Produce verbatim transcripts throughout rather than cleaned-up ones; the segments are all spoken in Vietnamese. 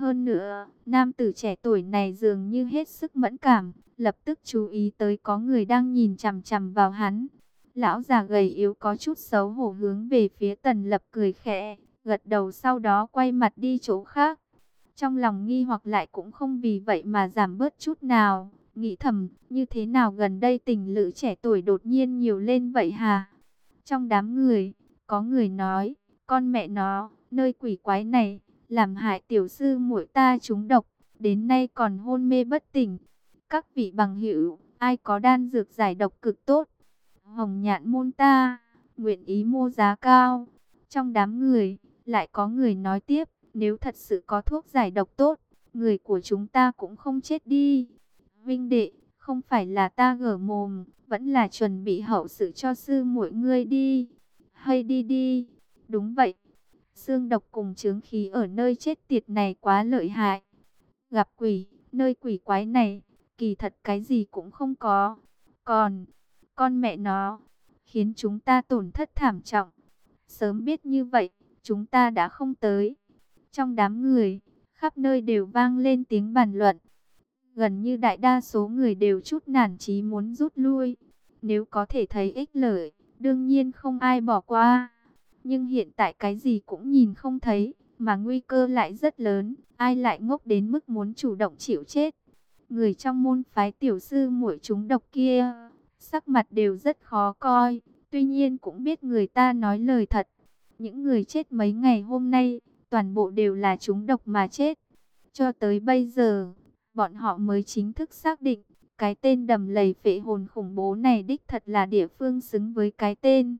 Hơn nữa, nam tử trẻ tuổi này dường như hết sức mẫn cảm, lập tức chú ý tới có người đang nhìn chằm chằm vào hắn. Lão già gầy yếu có chút xấu hổ hướng về phía Tần Lập cười khẽ, gật đầu sau đó quay mặt đi chỗ khác. Trong lòng nghi hoặc lại cũng không vì vậy mà giảm bớt chút nào, nghĩ thầm, như thế nào gần đây tình lữ trẻ tuổi đột nhiên nhiều lên vậy hả? Trong đám người, có người nói, con mẹ nó, nơi quỷ quái này, làm hại tiểu sư muội ta trúng độc, đến nay còn hôn mê bất tỉnh. Các vị bằng hữu, ai có đan dược giải độc cực tốt? Hồng Nhạn môn ta, nguyện ý mua giá cao. Trong đám người, lại có người nói tiếp, nếu thật sự có thuốc giải độc tốt, người của chúng ta cũng không chết đi. Vinh đệ, không phải là ta gở mồm, vẫn là chuẩn bị hậu sự cho sư muội ngươi đi. Hay đi đi. Đúng vậy. Xương độc cùng chướng khí ở nơi chết tiệt này quá lợi hại. Gặp quỷ, nơi quỷ quái này, kỳ thật cái gì cũng không có. Còn, con mẹ nó, khiến chúng ta tổn thất thảm trọng. Sớm biết như vậy, chúng ta đã không tới. Trong đám người, khắp nơi đều vang lên tiếng bàn luận. Gần như đại đa số người đều chút nản chí muốn rút lui. Nếu có thể thấy ích lợi, đương nhiên không ai bỏ qua. Nhưng hiện tại cái gì cũng nhìn không thấy, mà nguy cơ lại rất lớn, ai lại ngốc đến mức muốn chủ động chịu chết. Người trong môn phái tiểu sư muội chúng độc kia, sắc mặt đều rất khó coi, tuy nhiên cũng biết người ta nói lời thật. Những người chết mấy ngày hôm nay, toàn bộ đều là chúng độc mà chết. Cho tới bây giờ, bọn họ mới chính thức xác định, cái tên đầm lầy phệ hồn khủng bố này đích thật là địa phương xứng với cái tên.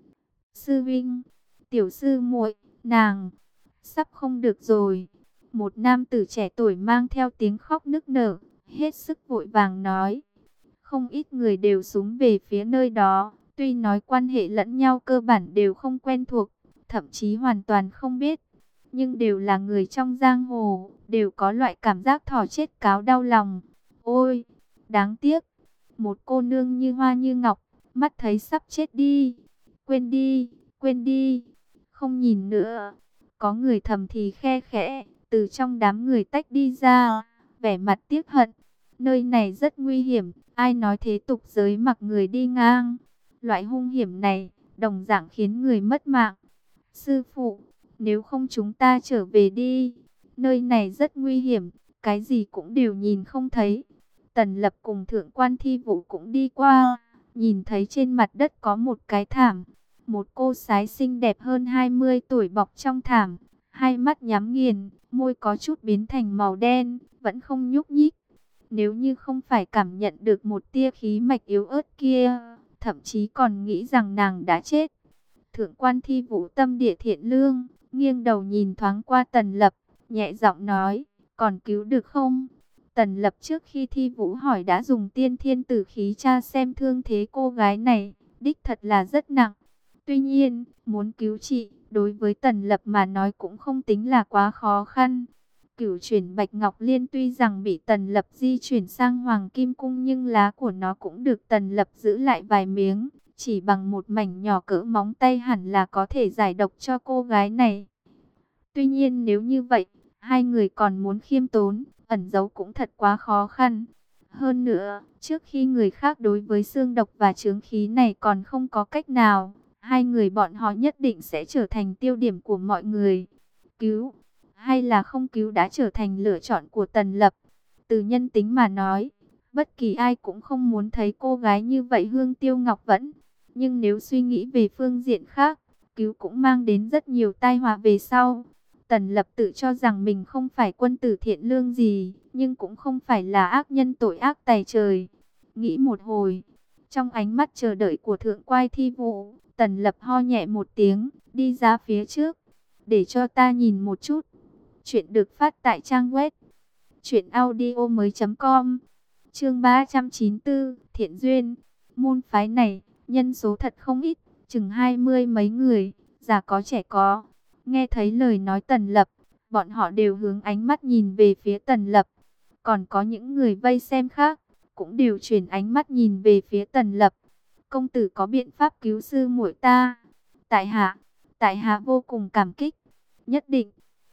Sư Vinh, tiểu sư muội, nàng, sắp không được rồi. Một nam tử trẻ tuổi mang theo tiếng khóc nức nở, hết sức vội vàng nói. Không ít người đều súng về phía nơi đó, tuy nói quan hệ lẫn nhau cơ bản đều không quen thuộc, thậm chí hoàn toàn không biết. Nhưng đều là người trong giang hồ, đều có loại cảm giác thỏ chết cáo đau lòng. Ôi, đáng tiếc, một cô nương như hoa như ngọc, mắt thấy sắp chết đi. Quên đi, quên đi, không nhìn nữa. Có người thầm thì khe khẽ, từ trong đám người tách đi ra, vẻ mặt tiếc hận. Nơi này rất nguy hiểm, ai nói thế tục giới mặc người đi ngang. Loại hung hiểm này, đồng dạng khiến người mất mạng. Sư phụ, nếu không chúng ta trở về đi. Nơi này rất nguy hiểm, cái gì cũng đều nhìn không thấy. Tần Lập cùng thượng quan Thi Vũ cũng đi qua, nhìn thấy trên mặt đất có một cái thảm. Một cô gái xinh đẹp hơn hai mươi tuổi bọc trong thảm, hai mắt nhắm nghiền, môi có chút biến thành màu đen, vẫn không nhúc nhích. Nếu như không phải cảm nhận được một tia khí mạch yếu ớt kia, thậm chí còn nghĩ rằng nàng đã chết. Thượng quan Thi Vũ tâm địa thiện lương, nghiêng đầu nhìn thoáng qua Tần Lập, nhẹ giọng nói, còn cứu được không? Tần Lập trước khi Thi Vũ hỏi đã dùng tiên thiên tử khí tra xem thương thế cô gái này, đích thật là rất nặng. Tuy nhiên, muốn cứu trị, đối với Tần Lập mà nói cũng không tính là quá khó khăn. Cửu chuyển Bạch Ngọc Liên tuy rằng bị Tần Lập di chuyển sang Hoàng Kim Cung, nhưng lá của nó cũng được Tần Lập giữ lại vài miếng. Chỉ bằng một mảnh nhỏ cỡ móng tay hẳn là có thể giải độc cho cô gái này. Tuy nhiên nếu như vậy, hai người còn muốn khiêm tốn, ẩn giấu cũng thật quá khó khăn. Hơn nữa, trước khi người khác đối với xương độc và chướng khí này còn không có cách nào, hai người bọn họ nhất định sẽ trở thành tiêu điểm của mọi người. Cứu hay là không cứu đã trở thành lựa chọn của Tần Lập. Từ nhân tính mà nói, bất kỳ ai cũng không muốn thấy cô gái như vậy Hương Tiêu Ngọc Vẫn. Nhưng nếu suy nghĩ về phương diện khác, cứu cũng mang đến rất nhiều tai họa về sau. Tần Lập tự cho rằng mình không phải quân tử thiện lương gì, nhưng cũng không phải là ác nhân tội ác tày trời. Nghĩ một hồi, trong ánh mắt chờ đợi của thượng quan Thi Vũ, Tần Lập ho nhẹ một tiếng, đi ra phía trước. Để cho ta nhìn một chút. Chuyện được phát tại trang web truyện audio mới chấm com. Chương ba trăm chín mươi tư, Thiện Duyên. Môn phái này, nhân số thật không ít, chừng hai mươi mấy người, già có trẻ có. Nghe thấy lời nói Tần Lập, bọn họ đều hướng ánh mắt nhìn về phía Tần Lập. Còn có những người vây xem khác, cũng đều chuyển ánh mắt nhìn về phía Tần Lập. Công tử có biện pháp cứu sư muội ta? Tại hạ, tại hạ vô cùng cảm kích. Nhất định,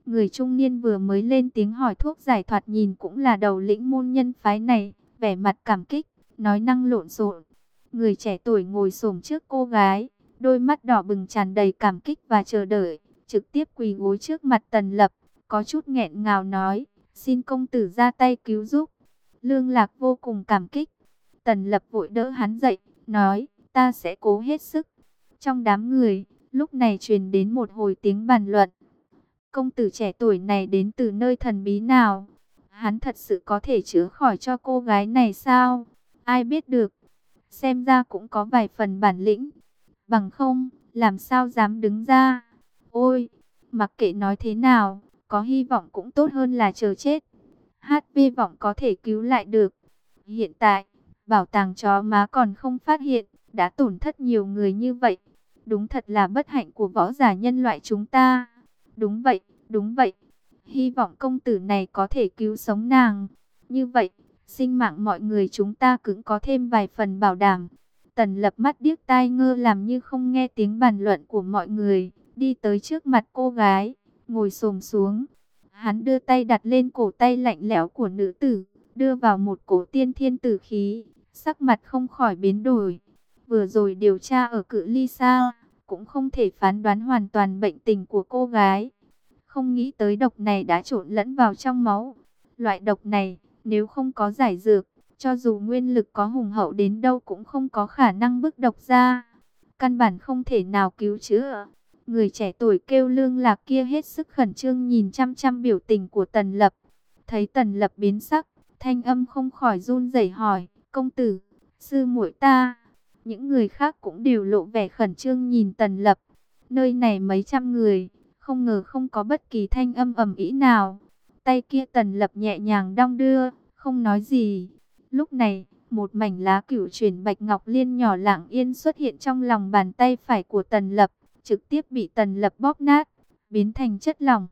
Người trung niên vừa mới lên tiếng hỏi thuốc giải thoạt nhìn cũng là đầu lĩnh môn nhân phái này, vẻ mặt cảm kích, nói năng lộn xộn. Người trẻ tuổi ngồi xổm trước cô gái, đôi mắt đỏ bừng tràn đầy cảm kích và chờ đợi, trực tiếp quỳ gối trước mặt Tần Lập, có chút nghẹn ngào nói, xin công tử ra tay cứu giúp. Lương Lạc vô cùng cảm kích. Tần Lập vội đỡ hắn dậy, nói, ta sẽ cố hết sức. Trong đám người, lúc này truyền đến một hồi tiếng bàn luận. Công tử trẻ tuổi này đến từ nơi thần bí nào? Hắn thật sự có thể chữa khỏi cho cô gái này sao? Ai biết được. Xem ra cũng có vài phần bản lĩnh. Bằng không, làm sao dám đứng ra? Ôi, mặc kệ nói thế nào, có hy vọng cũng tốt hơn là chờ chết. hát pê vọng có thể cứu lại được. Hiện tại, bảo tàng chó má còn không phát hiện, đã tổn thất nhiều người như vậy. Đúng thật là bất hạnh của võ giả nhân loại chúng ta. Đúng vậy, đúng vậy. Hy vọng công tử này có thể cứu sống nàng. Như vậy, sinh mạng mọi người chúng ta cũng có thêm vài phần bảo đảm. Tần Lập mắt điếc tai ngơ làm như không nghe tiếng bàn luận của mọi người, đi tới trước mặt cô gái, ngồi xổm xuống. Hắn đưa tay đặt lên cổ tay lạnh lẽo của nữ tử, đưa vào một cổ tiên thiên tử khí, sắc mặt không khỏi biến đổi. Vừa rồi điều tra ở cự ly xa, cũng không thể phán đoán hoàn toàn bệnh tình của cô gái. Không nghĩ tới độc này đã trộn lẫn vào trong máu. Loại độc này, nếu không có giải dược, cho dù nguyên lực có hùng hậu đến đâu cũng không có khả năng bức độc ra. Căn bản không thể nào cứu chữa. Người trẻ tuổi kêu Lương Lạc kia hết sức khẩn trương nhìn chăm chăm biểu tình của Tần Lập. Thấy Tần Lập biến sắc, thanh âm không khỏi run rẩy hỏi, công tử, sư muội ta. Những người khác cũng đều lộ vẻ khẩn trương nhìn Tần Lập. Nơi này mấy trăm người, không ngờ không có bất kỳ thanh âm ầm ĩ nào. Tay kia Tần Lập nhẹ nhàng đong đưa, không nói gì. Lúc này, một mảnh lá cửu chuyển bạch ngọc liên nhỏ lặng yên xuất hiện trong lòng bàn tay phải của Tần Lập, trực tiếp bị Tần Lập bóp nát, biến thành chất lỏng.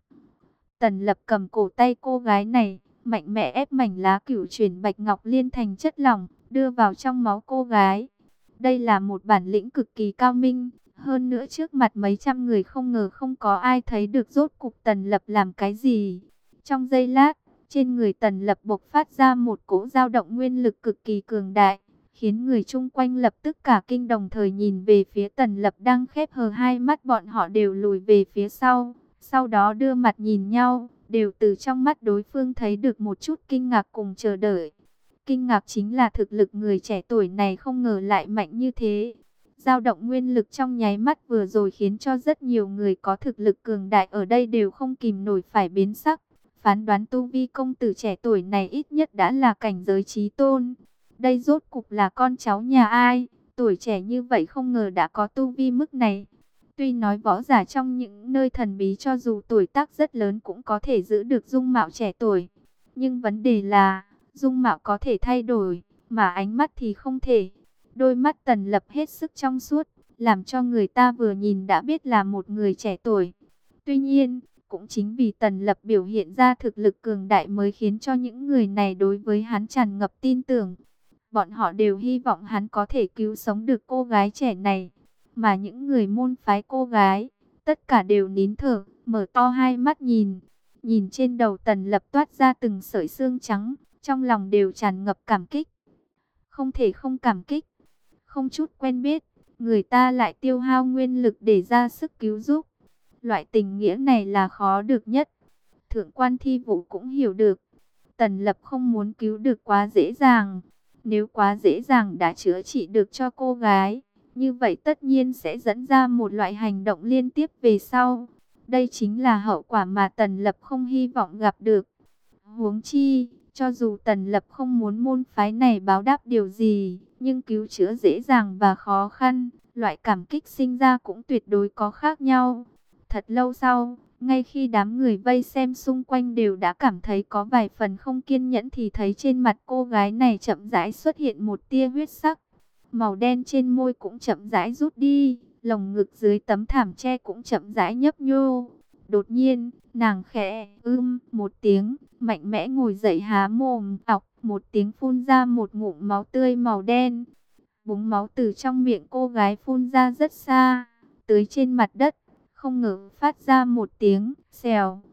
Tần Lập cầm cổ tay cô gái này, mạnh mẽ ép mảnh lá cửu chuyển bạch ngọc liên thành chất lỏng, đưa vào trong máu cô gái. Đây là một bản lĩnh cực kỳ cao minh, hơn nữa trước mặt mấy trăm người không ngờ không có ai thấy được rốt cục Tần Lập làm cái gì. Trong giây lát, trên người Tần Lập bộc phát ra một cỗ dao động nguyên lực cực kỳ cường đại, khiến người chung quanh lập tức cả kinh đồng thời nhìn về phía Tần Lập đang khép hờ hai mắt, bọn họ đều lùi về phía sau, sau đó đưa mặt nhìn nhau, đều từ trong mắt đối phương thấy được một chút kinh ngạc cùng chờ đợi. Kinh ngạc chính là thực lực người trẻ tuổi này không ngờ lại mạnh như thế. Dao động nguyên lực trong nháy mắt vừa rồi khiến cho rất nhiều người có thực lực cường đại ở đây đều không kìm nổi phải biến sắc. Phán đoán tu vi công tử trẻ tuổi này ít nhất đã là cảnh giới chí tôn. Đây rốt cục là con cháu nhà ai? Tuổi trẻ như vậy không ngờ đã có tu vi mức này. Tuy nói võ giả trong những nơi thần bí cho dù tuổi tác rất lớn cũng có thể giữ được dung mạo trẻ tuổi. Nhưng vấn đề là, dung mạo có thể thay đổi, mà ánh mắt thì không thể. Đôi mắt Tần Lập hết sức trong suốt, làm cho người ta vừa nhìn đã biết là một người trẻ tuổi. Tuy nhiên, cũng chính vì Tần Lập biểu hiện ra thực lực cường đại mới khiến cho những người này đối với hắn tràn ngập tin tưởng. Bọn họ đều hy vọng hắn có thể cứu sống được cô gái trẻ này. Mà những người môn phái cô gái, tất cả đều nín thở, mở to hai mắt nhìn. Nhìn trên đầu Tần Lập toát ra từng sợi xương trắng, trong lòng đều tràn ngập cảm kích. Không thể không cảm kích. Không chút quen biết, người ta lại tiêu hao nguyên lực để ra sức cứu giúp. Loại tình nghĩa này là khó được nhất. Thượng quan Thi Vũ cũng hiểu được. Tần Lập không muốn cứu được quá dễ dàng. Nếu quá dễ dàng đã chữa trị được cho cô gái, như vậy tất nhiên sẽ dẫn ra một loại hành động liên tiếp về sau. Đây chính là hậu quả mà Tần Lập không hy vọng gặp được. Huống chi, cho dù Tần Lập không muốn môn phái này báo đáp điều gì, nhưng cứu chữa dễ dàng và khó khăn, loại cảm kích sinh ra cũng tuyệt đối có khác nhau. Thật lâu sau, ngay khi đám người vây xem xung quanh đều đã cảm thấy có vài phần không kiên nhẫn thì thấy trên mặt cô gái này chậm rãi xuất hiện một tia huyết sắc. Màu đen trên môi cũng chậm rãi rút đi, lồng ngực dưới tấm thảm tre cũng chậm rãi nhấp nhô. Đột nhiên, nàng khẽ ưm một tiếng, mạnh mẽ ngồi dậy há mồm, ọc một tiếng phun ra một ngụm máu tươi màu đen. Búng máu từ trong miệng cô gái phun ra rất xa, tới trên mặt đất, không ngờ phát ra một tiếng xèo.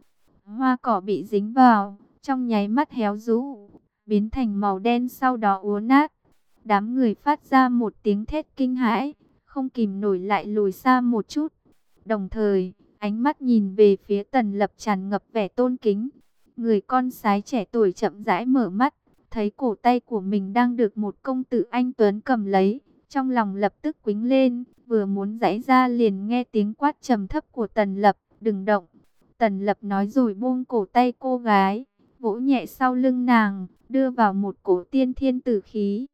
Hoa cỏ bị dính vào, trong nháy mắt héo rũ, biến thành màu đen, sau đó úa nát. Đám người phát ra một tiếng thét kinh hãi, không kìm nổi lại lùi xa một chút. Đồng thời, ánh mắt nhìn về phía Tần Lập tràn ngập vẻ tôn kính. Người con sái trẻ tuổi chậm rãi mở mắt, thấy cổ tay của mình đang được một công tử anh tuấn cầm lấy, trong lòng lập tức quĩnh lên, vừa muốn giãy ra liền nghe tiếng quát trầm thấp của Tần Lập, "Đừng động." Tần Lập nói rồi buông cổ tay cô gái, vỗ nhẹ sau lưng nàng, đưa vào một cổ tiên thiên tử khí.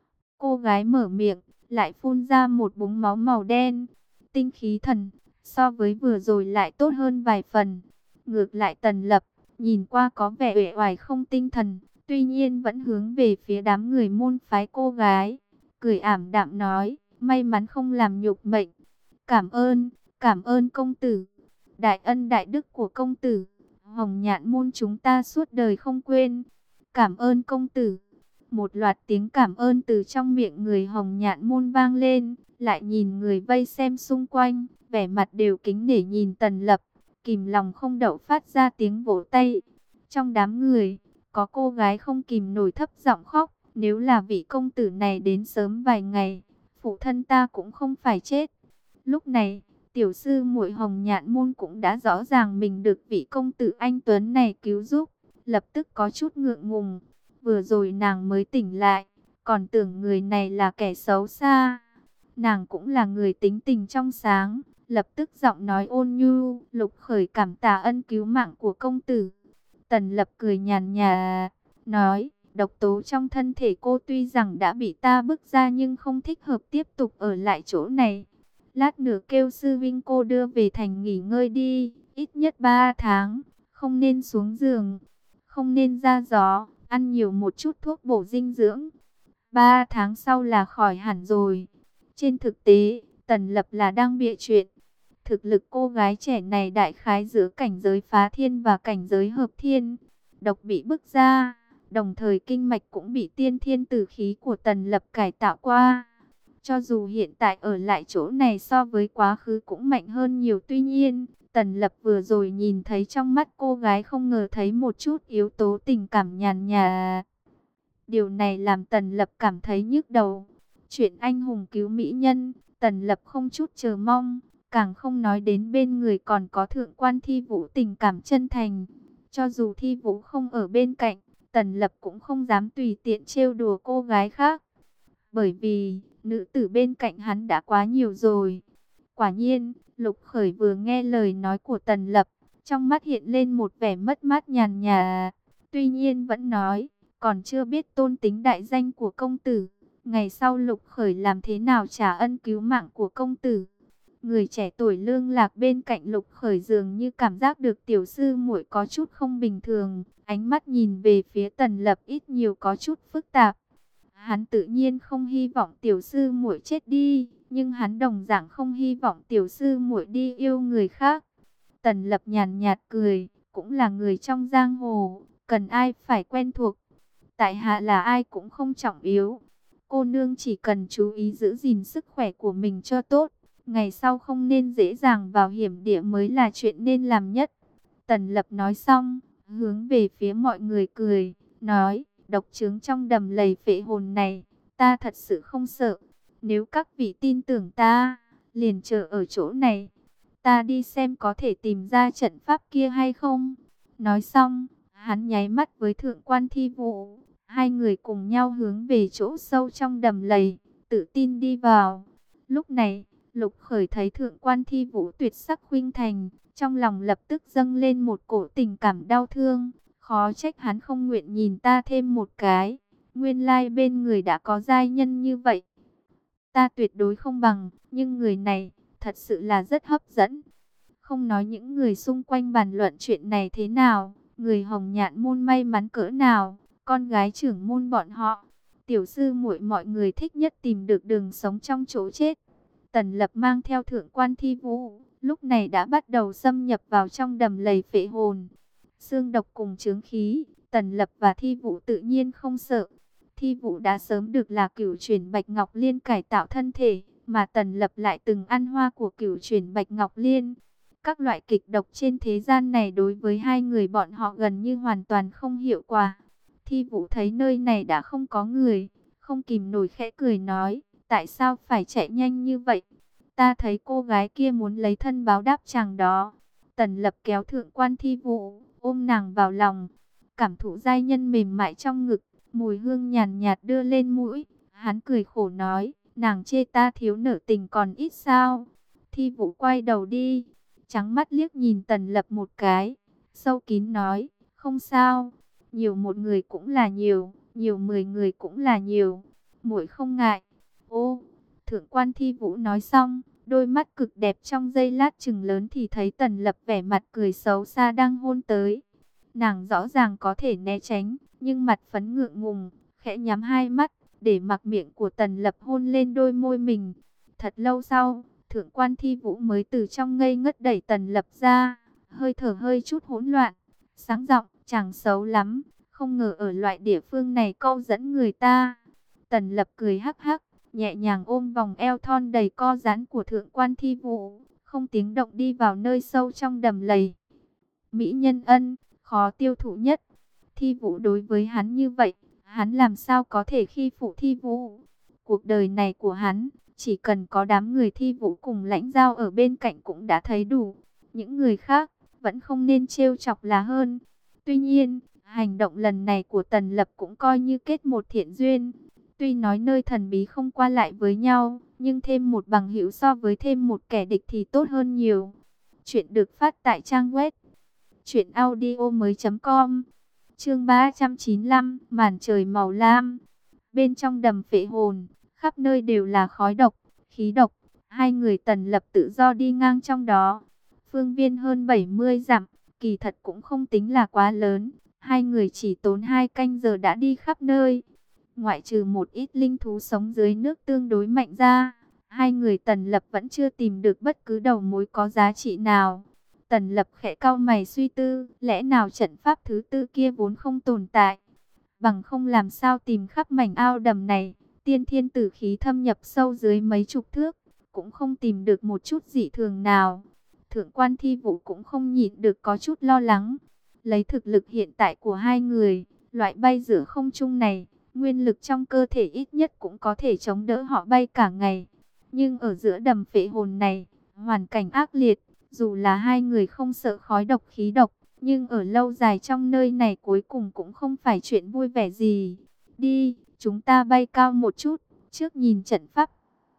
Cô gái mở miệng, lại phun ra một búng máu màu đen. Tinh khí thần, so với vừa rồi lại tốt hơn vài phần. Ngược lại Tần Lập, nhìn qua có vẻ uể oải không tinh thần, tuy nhiên vẫn hướng về phía đám người môn phái cô gái. Cười ảm đạm nói, may mắn không làm nhục mệnh. Cảm ơn, cảm ơn công tử. Đại ân đại đức của công tử, Hồng Nhạn môn chúng ta suốt đời không quên. Cảm ơn công tử. Một loạt tiếng cảm ơn từ trong miệng người Hồng Nhạn môn vang lên, lại nhìn người vây xem xung quanh, vẻ mặt đều kính nể nhìn Tần Lập, kìm lòng không đậu phát ra tiếng vỗ tay. Trong đám người, có cô gái không kìm nổi thấp giọng khóc, nếu là vị công tử này đến sớm vài ngày, phụ thân ta cũng không phải chết. Lúc này, tiểu sư muội Hồng Nhạn môn cũng đã rõ ràng mình được vị công tử anh tuấn này cứu giúp, lập tức có chút ngượng ngùng. Vừa rồi nàng mới tỉnh lại, còn tưởng người này là kẻ xấu xa. Nàng cũng là người tính tình trong sáng, lập tức giọng nói ôn nhu, Lục Khởi cảm tạ ân cứu mạng của công tử. Tần Lập cười nhàn nhạt, nói, độc tố trong thân thể cô tuy rằng đã bị ta bức ra nhưng không thích hợp tiếp tục ở lại chỗ này. Lát nữa kêu sư vinh cô đưa về thành nghỉ ngơi đi, ít nhất ba tháng, không nên xuống giường, không nên ra gió, ăn nhiều một chút thuốc bổ dinh dưỡng. Ba tháng sau là khỏi hẳn rồi. Trên thực tế, Tần Lập là đang bịa chuyện. Thực lực cô gái trẻ này đại khái giữa cảnh giới phá thiên và cảnh giới hợp thiên. Độc bị bức ra, đồng thời kinh mạch cũng bị tiên thiên tử khí của Tần Lập cải tạo qua. Cho dù hiện tại ở lại chỗ này so với quá khứ cũng mạnh hơn nhiều, tuy nhiên, Tần Lập vừa rồi nhìn thấy trong mắt cô gái không ngờ thấy một chút yếu tố tình cảm nhàn nhạt. Điều này làm Tần Lập cảm thấy nhức đầu. Chuyện anh hùng cứu mỹ nhân, Tần Lập không chút chờ mong, càng không nói đến bên người còn có thượng quan Thi Vũ tình cảm chân thành. Cho dù Thi Vũ không ở bên cạnh, Tần Lập cũng không dám tùy tiện trêu đùa cô gái khác. Bởi vì, nữ tử bên cạnh hắn đã quá nhiều rồi. Quả nhiên, Lục Khởi vừa nghe lời nói của Tần Lập, trong mắt hiện lên một vẻ mất mát nhàn nhạt. Tuy nhiên vẫn nói, còn chưa biết tôn tính đại danh của công tử. Ngày sau Lục Khởi làm thế nào trả ân cứu mạng của công tử. Người trẻ tuổi lương lạc bên cạnh Lục Khởi dường như cảm giác được tiểu sư muội có chút không bình thường. Ánh mắt nhìn về phía Tần Lập ít nhiều có chút phức tạp. Hắn tự nhiên không hy vọng tiểu sư muội chết đi, nhưng hắn đồng dạng không hy vọng tiểu sư muội đi yêu người khác. Tần Lập nhàn nhạt cười, cũng là người trong giang hồ, cần ai phải quen thuộc. Tại hạ là ai cũng không trọng yếu. Cô nương chỉ cần chú ý giữ gìn sức khỏe của mình cho tốt. Ngày sau không nên dễ dàng vào hiểm địa mới là chuyện nên làm nhất. Tần Lập nói xong, hướng về phía mọi người cười, nói, độc trướng trong đầm lầy phệ hồn này, ta thật sự không sợ. Nếu các vị tin tưởng ta, liền chờ ở chỗ này. Ta đi xem có thể tìm ra trận pháp kia hay không. Nói xong, hắn nháy mắt với thượng quan Thi Vũ. Hai người cùng nhau hướng về chỗ sâu trong đầm lầy, tự tin đi vào. Lúc này, Lục Khởi thấy thượng quan Thi Vũ tuyệt sắc khuynh thành, trong lòng lập tức dâng lên một cổ tình cảm đau thương. Khó trách hắn không nguyện nhìn ta thêm một cái. Nguyên lai bên người đã có giai nhân như vậy. Ta tuyệt đối không bằng, nhưng người này thật sự là rất hấp dẫn. Không nói những người xung quanh bàn luận chuyện này thế nào, người Hồng Nhạn môn may mắn cỡ nào, con gái trưởng môn bọn họ, tiểu sư muội mọi người thích nhất tìm được đường sống trong chỗ chết. Tần Lập mang theo thượng quan Thi Vũ, lúc này đã bắt đầu xâm nhập vào trong đầm lầy phệ hồn. Xương độc cùng chướng khí, Tần Lập và Thi Vũ tự nhiên không sợ. Thi Vũ đã sớm được là cửu chuyển Bạch Ngọc Liên cải tạo thân thể, mà Tần Lập lại từng ăn hoa của cửu chuyển Bạch Ngọc Liên. Các loại kịch độc trên thế gian này đối với hai người bọn họ gần như hoàn toàn không hiệu quả. Thi Vũ thấy nơi này đã không có người, không kìm nổi khẽ cười nói, tại sao phải chạy nhanh như vậy? Ta thấy cô gái kia muốn lấy thân báo đáp chàng đó. Tần Lập kéo Thượng quan Thi Vũ, ôm nàng vào lòng, cảm thụ giai nhân mềm mại trong ngực, mùi hương nhàn nhạt đưa lên mũi. Hắn cười khổ nói, nàng chê ta thiếu nở tình còn ít sao? Thi Vũ quay đầu đi, trắng mắt liếc nhìn Tần Lập một cái, sâu kín nói, không sao, nhiều một người cũng là nhiều, nhiều mười người cũng là nhiều, muội không ngại. Ô, Thượng quan Thi Vũ nói xong, đôi mắt cực đẹp trong giây lát chừng lớn thì thấy Tần Lập vẻ mặt cười xấu xa đang hôn tới. Nàng rõ ràng có thể né tránh, nhưng mặt phấn ngượng ngùng, khẽ nhắm hai mắt, để mặc miệng của Tần Lập hôn lên đôi môi mình. Thật lâu sau, Thượng quan Thi Vũ mới từ trong ngây ngất đẩy Tần Lập ra, hơi thở hơi chút hỗn loạn, sáng giọng, chàng xấu lắm, không ngờ ở loại địa phương này câu dẫn người ta. Tần Lập cười hắc hắc, nhẹ nhàng ôm vòng eo thon đầy co giãn của Thượng quan Thi Vũ, không tiếng động đi vào nơi sâu trong đầm lầy. Mỹ nhân ân, khó tiêu thụ nhất. Thi Vũ đối với hắn như vậy, hắn làm sao có thể khi phụ Thi Vũ? Cuộc đời này của hắn, chỉ cần có đám người Thi Vũ cùng lãnh giao ở bên cạnh cũng đã thấy đủ. Những người khác, vẫn không nên trêu chọc là hơn. Tuy nhiên, hành động lần này của Tần Lập cũng coi như kết một thiện duyên. Tuy nói nơi thần bí không qua lại với nhau, nhưng thêm một bằng hữu so với thêm một kẻ địch thì tốt hơn nhiều. Chuyện được phát tại trang web truyện audio mới chấm com. Chương ba trăm chín mươi lăm, màn trời màu lam. Bên trong đầm phệ hồn, khắp nơi đều là khói độc, khí độc. Hai người Tần Lập tự do đi ngang trong đó. Phương viên hơn bảy mươi dặm, kỳ thật cũng không tính là quá lớn. Hai người chỉ tốn hai canh giờ đã đi khắp nơi. Ngoại trừ một ít linh thú sống dưới nước tương đối mạnh ra, hai người Tần Lập vẫn chưa tìm được bất cứ đầu mối có giá trị nào. Tần Lập khẽ cau mày suy tư, lẽ nào trận pháp thứ tư kia vốn không tồn tại? Bằng không làm sao tìm khắp mảnh ao đầm này, tiên thiên tử khí thâm nhập sâu dưới mấy chục thước, cũng không tìm được một chút dị thường nào. Thượng quan Thi Vũ cũng không nhịn được có chút lo lắng. Lấy thực lực hiện tại của hai người, loại bay giữa không trung này, nguyên lực trong cơ thể ít nhất cũng có thể chống đỡ họ bay cả ngày. Nhưng ở giữa đầm phệ hồn này, hoàn cảnh ác liệt, dù là hai người không sợ khói độc khí độc, nhưng ở lâu dài trong nơi này cuối cùng cũng không phải chuyện vui vẻ gì. Đi, chúng ta bay cao một chút, trước nhìn trận pháp.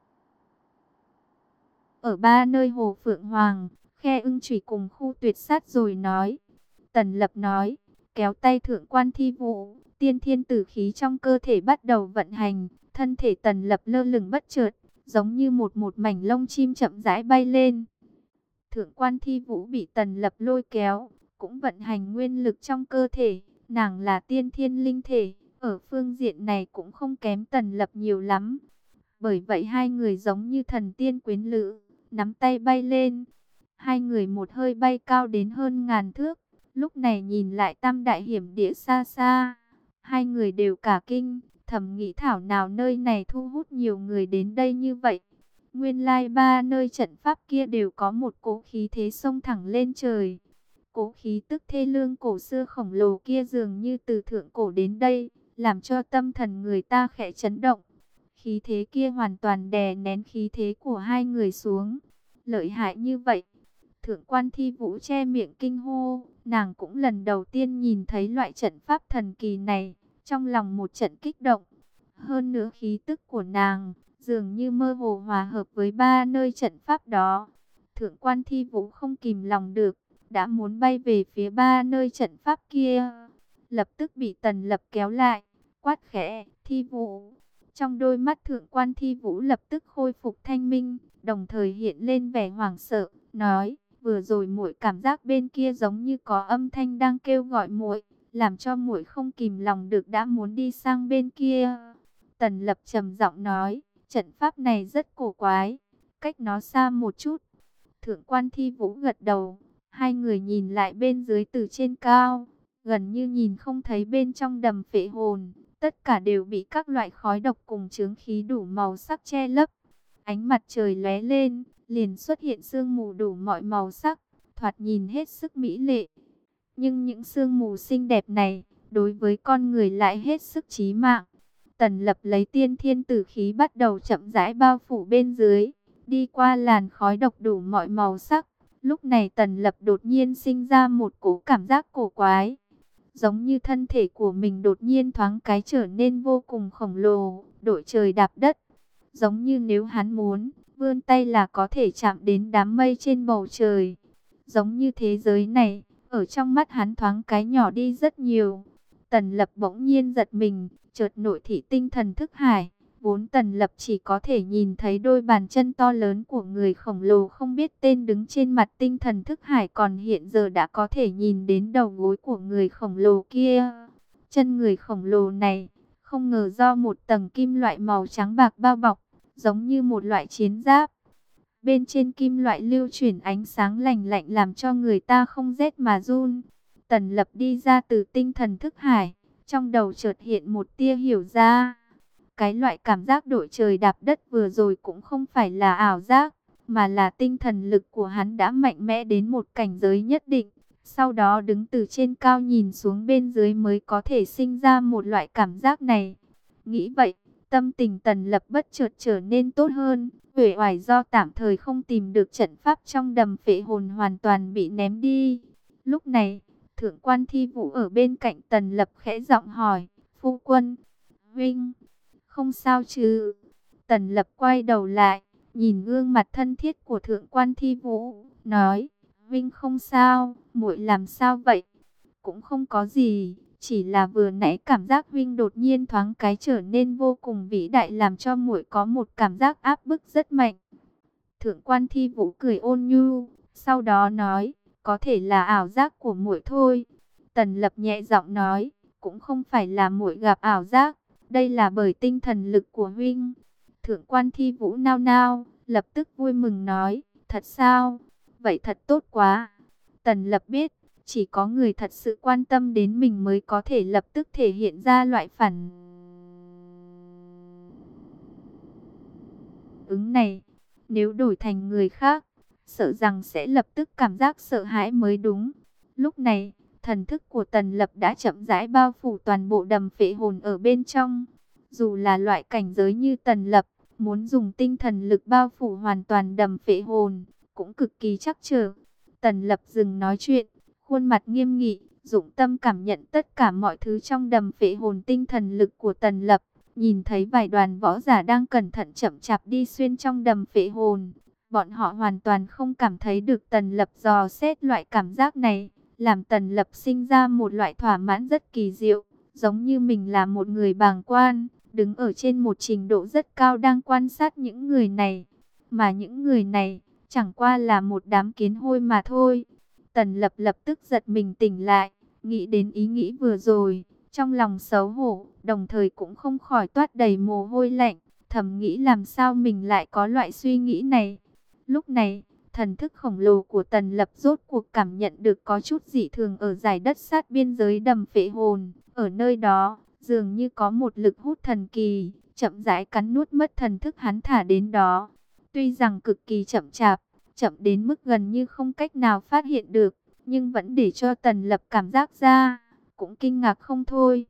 Ở ba nơi hồ Phượng Hoàng, khe ưng chủy cùng khu tuyệt sát rồi nói. Tần Lập nói, kéo tay Thượng quan Thi Vũ, tiên thiên tử khí trong cơ thể bắt đầu vận hành, thân thể Tần Lập lơ lửng bất chợt, giống như một một mảnh lông chim chậm rãi bay lên. Thượng quan Thi Vũ bị Tần Lập lôi kéo, cũng vận hành nguyên lực trong cơ thể, nàng là tiên thiên linh thể, ở phương diện này cũng không kém Tần Lập nhiều lắm. Bởi vậy hai người giống như thần tiên quyến lữ, nắm tay bay lên. Hai người một hơi bay cao đến hơn ngàn thước, lúc này nhìn lại tam đại hiểm địa xa xa. Hai người đều cả kinh, thầm nghĩ thảo nào nơi này thu hút nhiều người đến đây như vậy. Nguyên lai ba nơi trận pháp kia đều có một cỗ khí thế xông thẳng lên trời. Cỗ khí tức thê lương cổ xưa khổng lồ kia dường như từ thượng cổ đến đây, làm cho tâm thần người ta khẽ chấn động. Khí thế kia hoàn toàn đè nén khí thế của hai người xuống. Lợi hại như vậy. Thượng quan Thi Vũ che miệng kinh hô, nàng cũng lần đầu tiên nhìn thấy loại trận pháp thần kỳ này, trong lòng một trận kích động. Hơn nữa khí tức của nàng, dường như mơ hồ hòa hợp với ba nơi trận pháp đó. Thượng quan Thi Vũ không kìm lòng được, đã muốn bay về phía ba nơi trận pháp kia. Lập tức bị Tần Lập kéo lại, quát khẽ, Thi Vũ. Trong đôi mắt Thượng quan Thi Vũ lập tức khôi phục thanh minh, đồng thời hiện lên vẻ hoảng sợ, nói, vừa rồi muội cảm giác bên kia giống như có âm thanh đang kêu gọi muội, làm cho muội không kìm lòng được đã muốn đi sang bên kia. Tần Lập trầm giọng nói, trận pháp này rất cổ quái, cách nó xa một chút. Thượng quan Thi Vũ gật đầu, hai người nhìn lại bên dưới từ trên cao, gần như nhìn không thấy bên trong đầm phệ hồn, tất cả đều bị các loại khói độc cùng chướng khí đủ màu sắc che lấp. Ánh mặt trời lóe lên, liền xuất hiện sương mù đủ mọi màu sắc, thoạt nhìn hết sức mỹ lệ. Nhưng những sương mù xinh đẹp này, đối với con người lại hết sức chí mạng. Tần Lập lấy tiên thiên tử khí bắt đầu chậm rãi bao phủ bên dưới, đi qua làn khói độc đủ mọi màu sắc. Lúc này Tần Lập đột nhiên sinh ra một cỗ cảm giác cổ quái. Giống như thân thể của mình đột nhiên thoáng cái trở nên vô cùng khổng lồ, đội trời đạp đất. Giống như nếu hắn muốn, vươn tay là có thể chạm đến đám mây trên bầu trời. Giống như thế giới này, ở trong mắt hắn thoáng cái nhỏ đi rất nhiều. Tần Lập bỗng nhiên giật mình, chợt nội thị tinh thần thức hải. Vốn Tần Lập chỉ có thể nhìn thấy đôi bàn chân to lớn của người khổng lồ không biết tên đứng trên mặt tinh thần thức hải, còn hiện giờ đã có thể nhìn đến đầu gối của người khổng lồ kia. Chân người khổng lồ này, không ngờ do một tầng kim loại màu trắng bạc bao bọc, giống như một loại chiến giáp. Bên trên kim loại lưu chuyển ánh sáng lạnh lạnh làm cho người ta không rét mà run. Tần Lập đi ra từ tinh thần thức hải, trong đầu chợt hiện một tia hiểu ra. Cái loại cảm giác đội trời đạp đất vừa rồi cũng không phải là ảo giác, mà là tinh thần lực của hắn đã mạnh mẽ đến một cảnh giới nhất định. Sau đó đứng từ trên cao nhìn xuống bên dưới mới có thể sinh ra một loại cảm giác này. Nghĩ vậy, tâm tình Tần Lập bất chợt trở nên tốt hơn. Uể oải do tạm thời không tìm được trận pháp trong đầm phệ hồn hoàn toàn bị ném đi. Lúc này, Thượng quan Thi Vũ ở bên cạnh Tần Lập khẽ giọng hỏi, phu quân, huynh, không sao chứ? Tần Lập quay đầu lại, nhìn gương mặt thân thiết của Thượng quan Thi Vũ, nói, huynh không sao, muội làm sao vậy? Cũng không có gì, chỉ là vừa nãy cảm giác huynh đột nhiên thoáng cái trở nên vô cùng vĩ đại làm cho muội có một cảm giác áp bức rất mạnh. Thượng quan Thi Vũ cười ôn nhu, sau đó nói, có thể là ảo giác của muội thôi. Tần Lập nhẹ giọng nói, cũng không phải là muội gặp ảo giác, đây là bởi tinh thần lực của huynh. Thượng quan Thi Vũ nao nao, lập tức vui mừng nói, thật sao? Vậy thật tốt quá. Tần Lập biết, chỉ có người thật sự quan tâm đến mình mới có thể lập tức thể hiện ra loại phản ứng này. Nếu đổi thành người khác, sợ rằng sẽ lập tức cảm giác sợ hãi mới đúng. Lúc này, thần thức của Tần Lập đã chậm rãi bao phủ toàn bộ đầm phệ hồn ở bên trong. Dù là loại cảnh giới như Tần Lập, muốn dùng tinh thần lực bao phủ hoàn toàn đầm phệ hồn, cũng cực kỳ chắc trở. Tần Lập dừng nói chuyện, khuôn mặt nghiêm nghị, dụng tâm cảm nhận tất cả mọi thứ trong đầm phệ hồn. Tinh thần lực của Tần Lập, nhìn thấy vài đoàn võ giả đang cẩn thận chậm chạp đi xuyên trong đầm phệ hồn. Bọn họ hoàn toàn không cảm thấy được Tần Lập dò xét loại cảm giác này, làm Tần Lập sinh ra một loại thỏa mãn rất kỳ diệu, giống như mình là một người bàng quan, đứng ở trên một trình độ rất cao đang quan sát những người này. Mà những người này, chẳng qua là một đám kiến hôi mà thôi. Tần Lập lập tức giật mình tỉnh lại, nghĩ đến ý nghĩ vừa rồi, trong lòng xấu hổ, đồng thời cũng không khỏi toát đầy mồ hôi lạnh, thầm nghĩ làm sao mình lại có loại suy nghĩ này. Lúc này, thần thức khổng lồ của Tần Lập rốt cuộc cảm nhận được có chút dị thường ở dải đất sát biên giới đầm phệ hồn. Ở nơi đó, dường như có một lực hút thần kỳ, chậm rãi cắn nuốt mất thần thức hắn thả đến đó. Tuy rằng cực kỳ chậm chạp, chậm đến mức gần như không cách nào phát hiện được, nhưng vẫn để cho Tần Lập cảm giác ra, cũng kinh ngạc không thôi.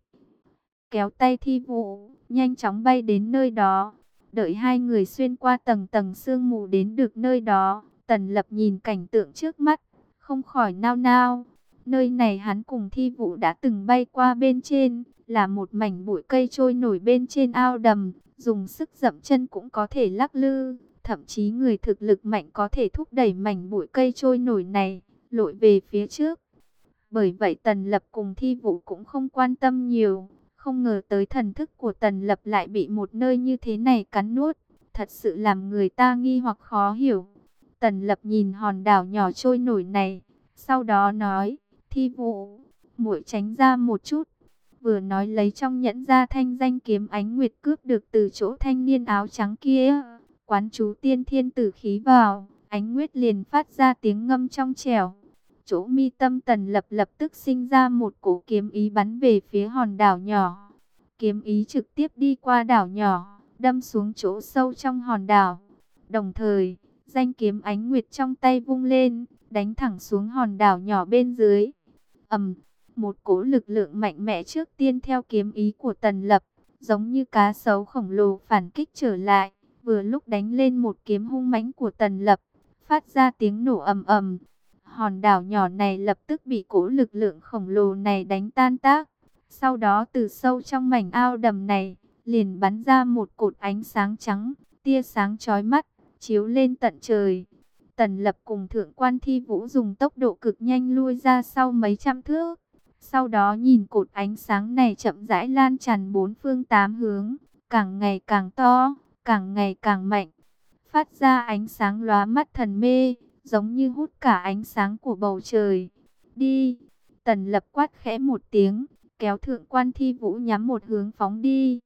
Kéo tay Thi Vũ, nhanh chóng bay đến nơi đó. Đợi hai người xuyên qua tầng tầng sương mù đến được nơi đó, Tần Lập nhìn cảnh tượng trước mắt, không khỏi nao nao. Nơi này hắn cùng Thi Vũ đã từng bay qua bên trên, là một mảnh bụi cây trôi nổi bên trên ao đầm, dùng sức dậm chân cũng có thể lắc lư. Thậm chí người thực lực mạnh có thể thúc đẩy mảnh bụi cây trôi nổi này, lội về phía trước. Bởi vậy Tần Lập cùng Thi Vũ cũng không quan tâm nhiều. Không ngờ tới thần thức của Tần Lập lại bị một nơi như thế này cắn nuốt. Thật sự làm người ta nghi hoặc khó hiểu. Tần Lập nhìn hòn đảo nhỏ trôi nổi này, sau đó nói, Thi Vũ, muội tránh ra một chút. Vừa nói lấy trong nhẫn ra thanh danh kiếm ánh nguyệt cướp được từ chỗ thanh niên áo trắng kia. Quán chú tiên thiên tử khí vào, ánh nguyệt liền phát ra tiếng ngâm trong trẻo. Chỗ mi tâm Tần Lập lập tức sinh ra một cổ kiếm ý bắn về phía hòn đảo nhỏ. Kiếm ý trực tiếp đi qua đảo nhỏ, đâm xuống chỗ sâu trong hòn đảo. Đồng thời, danh kiếm ánh nguyệt trong tay vung lên, đánh thẳng xuống hòn đảo nhỏ bên dưới. Ầm, một cỗ lực lượng mạnh mẽ trước tiên theo kiếm ý của Tần Lập, giống như cá sấu khổng lồ phản kích trở lại, vừa lúc đánh lên một kiếm hung mãnh của Tần Lập, phát ra tiếng nổ ầm ầm. Hòn đảo nhỏ này lập tức bị cỗ lực lượng khổng lồ này đánh tan tác. Sau đó từ sâu trong mảnh ao đầm này, liền bắn ra một cột ánh sáng trắng, tia sáng chói mắt, chiếu lên tận trời. Tần Lập cùng Thượng Quan Thi Vũ dùng tốc độ cực nhanh lui ra sau mấy trăm thước. Sau đó nhìn cột ánh sáng này chậm rãi lan tràn bốn phương tám hướng, càng ngày càng to, càng ngày càng mạnh, phát ra ánh sáng lóa mắt thần mê, giống như hút cả ánh sáng của bầu trời. Đi! Tần Lập quát khẽ một tiếng, kéo Thượng Quan Thi Vũ nhắm một hướng phóng đi.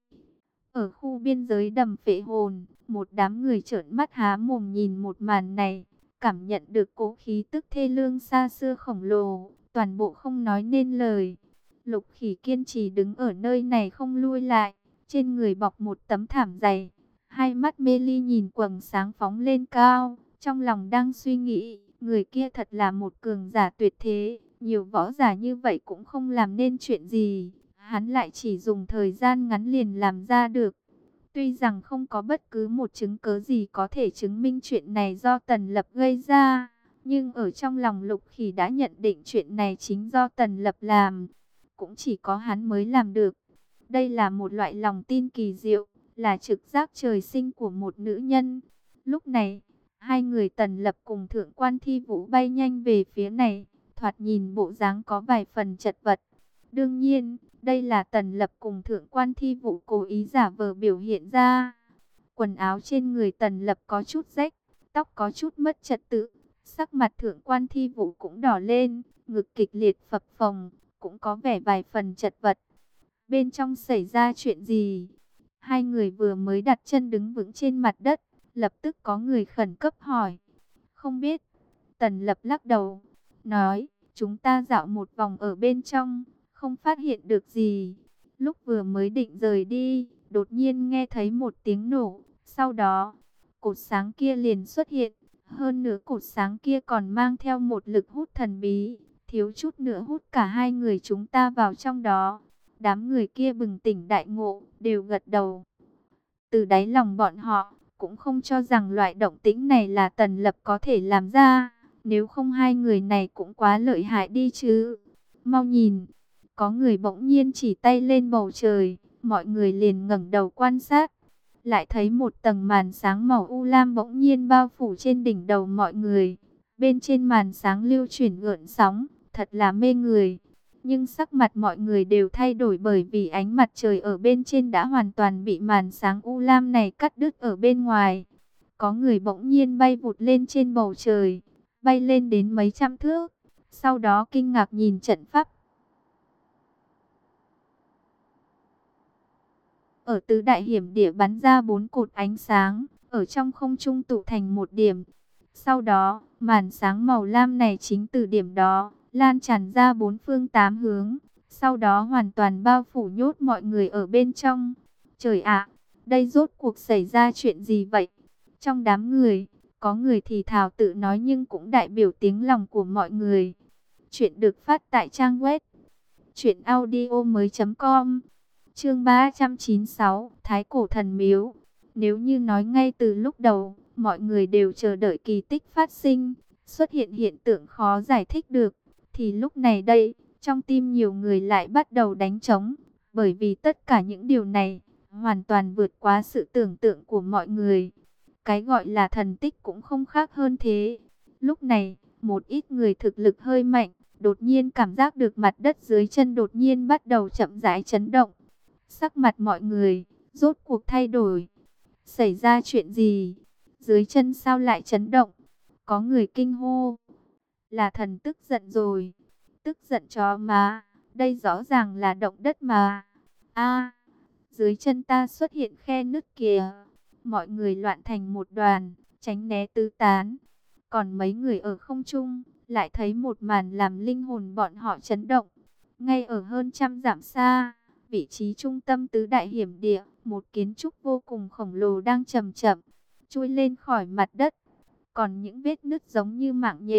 Ở khu biên giới đầm Phệ Hồn, một đám người trợn mắt há mồm nhìn một màn này, cảm nhận được cỗ khí tức thê lương xa xưa khổng lồ, toàn bộ không nói nên lời. Lục Khỉ kiên trì đứng ở nơi này không lui lại, trên người bọc một tấm thảm dày, hai mắt mê ly nhìn quầng sáng phóng lên cao, trong lòng đang suy nghĩ, người kia thật là một cường giả tuyệt thế, nhiều võ giả như vậy cũng không làm nên chuyện gì, hắn lại chỉ dùng thời gian ngắn liền làm ra được. Tuy rằng không có bất cứ một chứng cớ gì có thể chứng minh chuyện này do Tần Lập gây ra, nhưng ở trong lòng Lục Khỉ đã nhận định chuyện này chính do Tần Lập làm, cũng chỉ có hắn mới làm được. Đây là một loại lòng tin kỳ diệu, là trực giác trời sinh của một nữ nhân. Lúc này, hai người Tần Lập cùng Thượng Quan Thi Vũ bay nhanh về phía này, thoạt nhìn bộ dáng có vài phần chật vật. Đương nhiên, đây là Tần Lập cùng Thượng Quan Thi Vũ cố ý giả vờ biểu hiện ra. Quần áo trên người Tần Lập có chút rách, tóc có chút mất trật tự, sắc mặt Thượng Quan Thi Vũ cũng đỏ lên, ngực kịch liệt phập phồng, cũng có vẻ vài phần chật vật. Bên trong xảy ra chuyện gì? Hai người vừa mới đặt chân đứng vững trên mặt đất, lập tức có người khẩn cấp hỏi. Không biết. Tần Lập lắc đầu, nói, chúng ta dạo một vòng ở bên trong, không phát hiện được gì. Lúc vừa mới định rời đi, đột nhiên nghe thấy một tiếng nổ, sau đó, cột sáng kia liền xuất hiện. Hơn nữa cột sáng kia còn mang theo một lực hút thần bí, thiếu chút nữa hút cả hai người chúng ta vào trong đó. Đám người kia bừng tỉnh đại ngộ, đều gật đầu. Từ đáy lòng bọn họ, cũng không cho rằng loại động tĩnh này là Tần Lập có thể làm ra. Nếu không hai người này cũng quá lợi hại đi chứ. Mau nhìn, có người bỗng nhiên chỉ tay lên bầu trời, mọi người liền ngẩng đầu quan sát. Lại thấy một tầng màn sáng màu u lam bỗng nhiên bao phủ trên đỉnh đầu mọi người. Bên trên màn sáng lưu chuyển gợn sóng, thật là mê người. Nhưng sắc mặt mọi người đều thay đổi bởi vì ánh mặt trời ở bên trên đã hoàn toàn bị màn sáng u lam này cắt đứt ở bên ngoài. Có người bỗng nhiên bay vụt lên trên bầu trời, bay lên đến mấy trăm thước. Sau đó kinh ngạc nhìn trận pháp. Ở tứ đại hiểm địa bắn ra bốn cột ánh sáng, ở trong không trung tụ thành một điểm. Sau đó, màn sáng màu lam này chính từ điểm đó lan tràn ra bốn phương tám hướng, sau đó hoàn toàn bao phủ nhốt mọi người ở bên trong. Trời ạ, đây rốt cuộc xảy ra chuyện gì vậy? Trong đám người, có người thì thào tự nói nhưng cũng đại biểu tiếng lòng của mọi người. Chuyện được phát tại trang web truyện audio mới chấm com. Chương ba trăm chín mươi sáu, Thái Cổ Thần Miếu. Nếu như nói ngay từ lúc đầu, mọi người đều chờ đợi kỳ tích phát sinh, xuất hiện hiện tượng khó giải thích được, thì lúc này đây, trong tim nhiều người lại bắt đầu đánh trống, bởi vì tất cả những điều này hoàn toàn vượt quá sự tưởng tượng của mọi người. Cái gọi là thần tích cũng không khác hơn thế. Lúc này, một ít người thực lực hơi mạnh, đột nhiên cảm giác được mặt đất dưới chân đột nhiên bắt đầu chậm rãi chấn động. Sắc mặt mọi người rốt cuộc thay đổi. Xảy ra chuyện gì? Dưới chân sao lại chấn động? Có người kinh hô. Là thần tức giận rồi. Tức giận chó má. Đây rõ ràng là động đất mà. A, dưới chân ta xuất hiện khe nứt kìa. Mọi người loạn thành một đoàn, tránh né tứ tán. Còn mấy người ở không trung lại thấy một màn làm linh hồn bọn họ chấn động. Ngay ở hơn trăm dặm xa, vị trí trung tâm tứ đại hiểm địa, một kiến trúc vô cùng khổng lồ đang chậm chậm chui lên khỏi mặt đất. Còn những vết nứt giống như mạng nhện,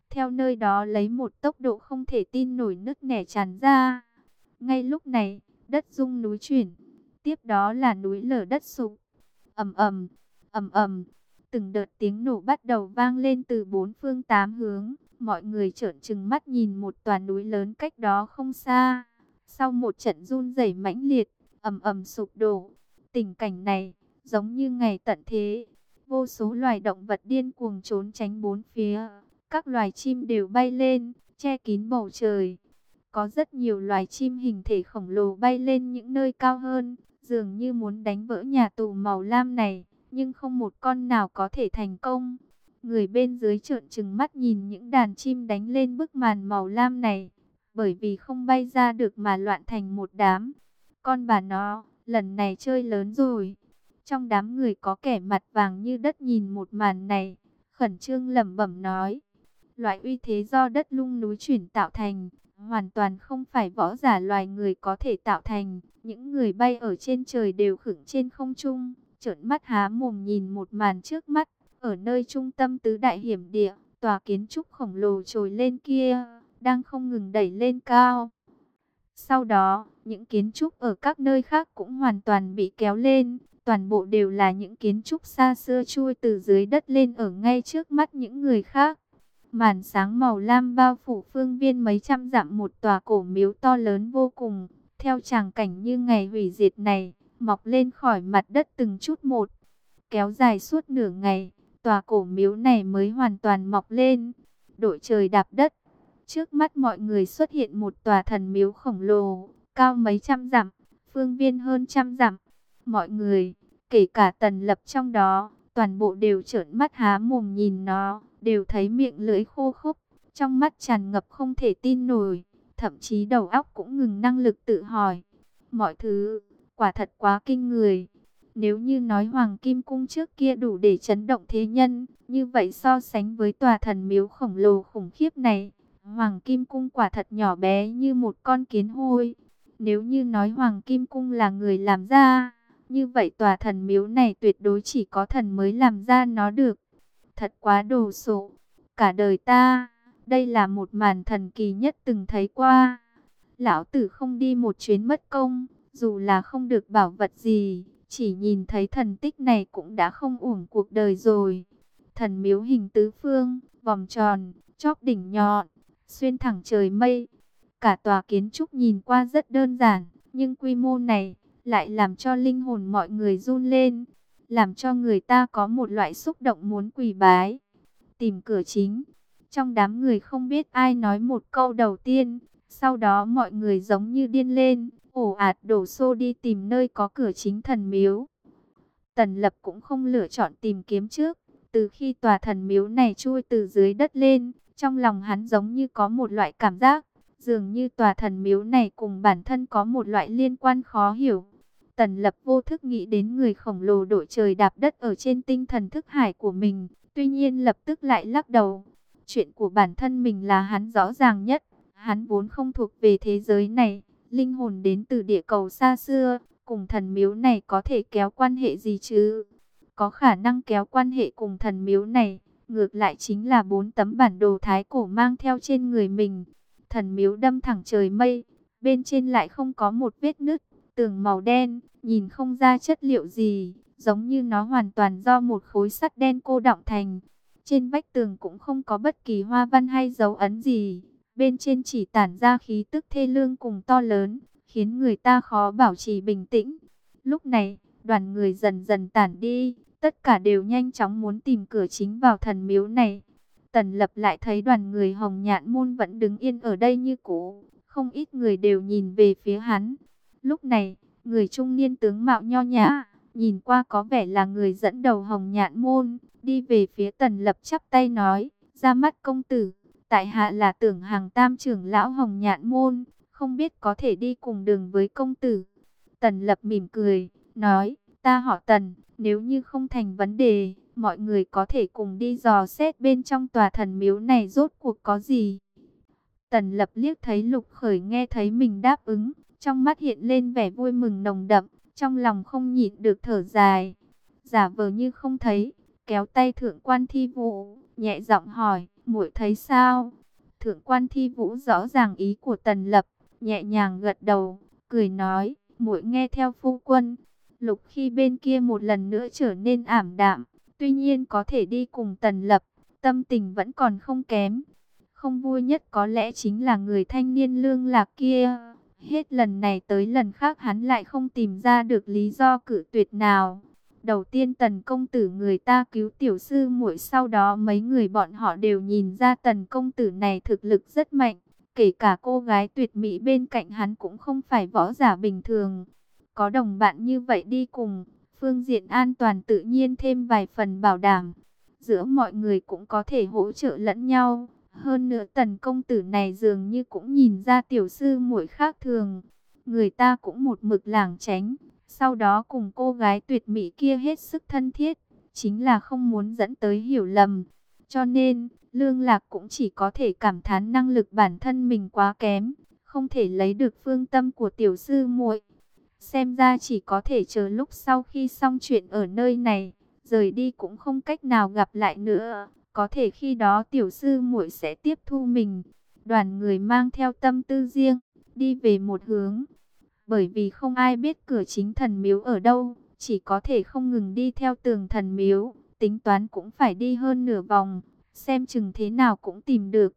theo nơi đó lấy một tốc độ không thể tin nổi nứt nẻ tràn ra. Ngay lúc này, đất rung núi chuyển, tiếp đó là núi lở đất sụp. Ầm ầm, ầm ầm, từng đợt tiếng nổ bắt đầu vang lên từ bốn phương tám hướng. Mọi người trợn trừng mắt nhìn một tòa núi lớn cách đó không xa. Sau một trận run rẩy mãnh liệt, ầm ầm sụp đổ. Tình cảnh này giống như ngày tận thế. Vô số loài động vật điên cuồng trốn tránh bốn phía. Các loài chim đều bay lên, che kín bầu trời. Có rất nhiều loài chim hình thể khổng lồ bay lên những nơi cao hơn, dường như muốn đánh vỡ nhà tù màu lam này, nhưng không một con nào có thể thành công. Người bên dưới trợn trừng mắt nhìn những đàn chim đánh lên bức màn màu lam này, bởi vì không bay ra được mà loạn thành một đám. Con bà nó, lần này chơi lớn rồi. Trong đám người có kẻ mặt vàng như đất nhìn một màn này, khẩn trương lẩm bẩm nói. Loại uy thế do đất lung núi chuyển tạo thành, hoàn toàn không phải võ giả loài người có thể tạo thành. Những người bay ở trên trời đều khựng trên không trung, trợn mắt há mồm nhìn một màn trước mắt. Ở nơi trung tâm tứ đại hiểm địa, tòa kiến trúc khổng lồ trồi lên kia, đang không ngừng đẩy lên cao. Sau đó, những kiến trúc ở các nơi khác cũng hoàn toàn bị kéo lên. Toàn bộ đều là những kiến trúc xa xưa chui từ dưới đất lên ở ngay trước mắt những người khác. Màn sáng màu lam bao phủ phương viên mấy trăm dặm một tòa cổ miếu to lớn vô cùng. Theo tràng cảnh như ngày hủy diệt này, mọc lên khỏi mặt đất từng chút một. Kéo dài suốt nửa ngày, tòa cổ miếu này mới hoàn toàn mọc lên. Đội trời đạp đất. Trước mắt mọi người xuất hiện một tòa thần miếu khổng lồ, cao mấy trăm dặm, phương viên hơn trăm dặm. Mọi người, kể cả Tần Lập trong đó, toàn bộ đều trợn mắt há mồm nhìn nó, đều thấy miệng lưỡi khô khốc, trong mắt tràn ngập không thể tin nổi, thậm chí đầu óc cũng ngừng năng lực tự hỏi. Mọi thứ, quả thật quá kinh người. Nếu như nói Hoàng Kim Cung trước kia đủ để chấn động thế nhân, như vậy so sánh với tòa thần miếu khổng lồ khủng khiếp này, Hoàng Kim Cung quả thật nhỏ bé như một con kiến hôi. Nếu như nói Hoàng Kim Cung là người làm ra, như vậy tòa thần miếu này tuyệt đối chỉ có thần mới làm ra nó được. Thật quá đồ sộ. Cả đời ta, đây là một màn thần kỳ nhất từng thấy qua. Lão tử không đi một chuyến mất công, dù là không được bảo vật gì, chỉ nhìn thấy thần tích này cũng đã không uổng cuộc đời rồi. Thần miếu hình tứ phương, vòng tròn, chóp đỉnh nhọn, xuyên thẳng trời mây. Cả tòa kiến trúc nhìn qua rất đơn giản, nhưng quy mô này lại làm cho linh hồn mọi người run lên, làm cho người ta có một loại xúc động muốn quỳ bái. Tìm cửa chính. Trong đám người không biết ai nói một câu đầu tiên, sau đó mọi người giống như điên lên, ồ ạt đổ xô đi tìm nơi có cửa chính thần miếu. Tần Lập cũng không lựa chọn tìm kiếm trước, từ khi tòa thần miếu này chui từ dưới đất lên, trong lòng hắn giống như có một loại cảm giác, dường như tòa thần miếu này cùng bản thân có một loại liên quan khó hiểu. Tần Lập vô thức nghĩ đến người khổng lồ đội trời đạp đất ở trên tinh thần thức hải của mình, tuy nhiên lập tức lại lắc đầu. Chuyện của bản thân mình là hắn rõ ràng nhất, hắn vốn không thuộc về thế giới này, linh hồn đến từ địa cầu xa xưa, cùng thần miếu này có thể kéo quan hệ gì chứ? Có khả năng kéo quan hệ cùng thần miếu này, ngược lại chính là bốn tấm bản đồ thái cổ mang theo trên người mình. Thần miếu đâm thẳng trời mây, bên trên lại không có một vết nứt, tường màu đen, nhìn không ra chất liệu gì, giống như nó hoàn toàn do một khối sắt đen cô đọng thành. Trên vách tường cũng không có bất kỳ hoa văn hay dấu ấn gì, bên trên chỉ tản ra khí tức thê lương cùng to lớn, khiến người ta khó bảo trì bình tĩnh. Lúc này, đoàn người dần dần tản đi, tất cả đều nhanh chóng muốn tìm cửa chính vào thần miếu này. Tần Lập lại thấy đoàn người Hồng Nhạn Môn vẫn đứng yên ở đây như cũ, không ít người đều nhìn về phía hắn. Lúc này, người trung niên tướng mạo nho nhã, nhìn qua có vẻ là người dẫn đầu Hồng Nhạn Môn, đi về phía Tần Lập chắp tay nói, ra mắt công tử, tại hạ là Tưởng Hàng Tam trưởng lão Hồng Nhạn Môn, không biết có thể đi cùng đường với công tử. Tần Lập mỉm cười, nói, ta họ Tần, nếu như không thành vấn đề, mọi người có thể cùng đi dò xét bên trong tòa thần miếu này rốt cuộc có gì. Tần Lập liếc thấy Lục Khởi nghe thấy mình đáp ứng, trong mắt hiện lên vẻ vui mừng nồng đậm, trong lòng không nhịn được thở dài. Giả vờ như không thấy, kéo tay Thượng quan Thi Vũ, nhẹ giọng hỏi, muội thấy sao? Thượng quan Thi Vũ rõ ràng ý của Tần Lập, nhẹ nhàng gật đầu, cười nói, muội nghe theo phu quân. Lục Khi bên kia một lần nữa trở nên ảm đạm, tuy nhiên có thể đi cùng Tần Lập, tâm tình vẫn còn không kém. Không vui nhất có lẽ chính là người thanh niên lương lạc kia. Hết lần này tới lần khác hắn lại không tìm ra được lý do cự tuyệt nào. Đầu tiên Tần công tử người ta cứu tiểu sư muội, sau đó mấy người bọn họ đều nhìn ra Tần công tử này thực lực rất mạnh. Kể cả cô gái tuyệt mỹ bên cạnh hắn cũng không phải võ giả bình thường. Có đồng bạn như vậy đi cùng, phương diện an toàn tự nhiên thêm vài phần bảo đảm. Giữa mọi người cũng có thể hỗ trợ lẫn nhau. Hơn nữa Tần công tử này dường như cũng nhìn ra tiểu sư muội khác thường. Người ta cũng một mực lảng tránh, sau đó cùng cô gái tuyệt mỹ kia hết sức thân thiết, chính là không muốn dẫn tới hiểu lầm. Cho nên, Lương Lạc cũng chỉ có thể cảm thán năng lực bản thân mình quá kém, không thể lấy được phương tâm của tiểu sư muội. Xem ra chỉ có thể chờ lúc sau khi xong chuyện ở nơi này, rời đi cũng không cách nào gặp lại nữa. Có thể khi đó tiểu sư muội sẽ tiếp thu mình. Đoàn người mang theo tâm tư riêng, đi về một hướng. Bởi vì không ai biết cửa chính thần miếu ở đâu, chỉ có thể không ngừng đi theo tường thần miếu. Tính toán cũng phải đi hơn nửa vòng, xem chừng thế nào cũng tìm được.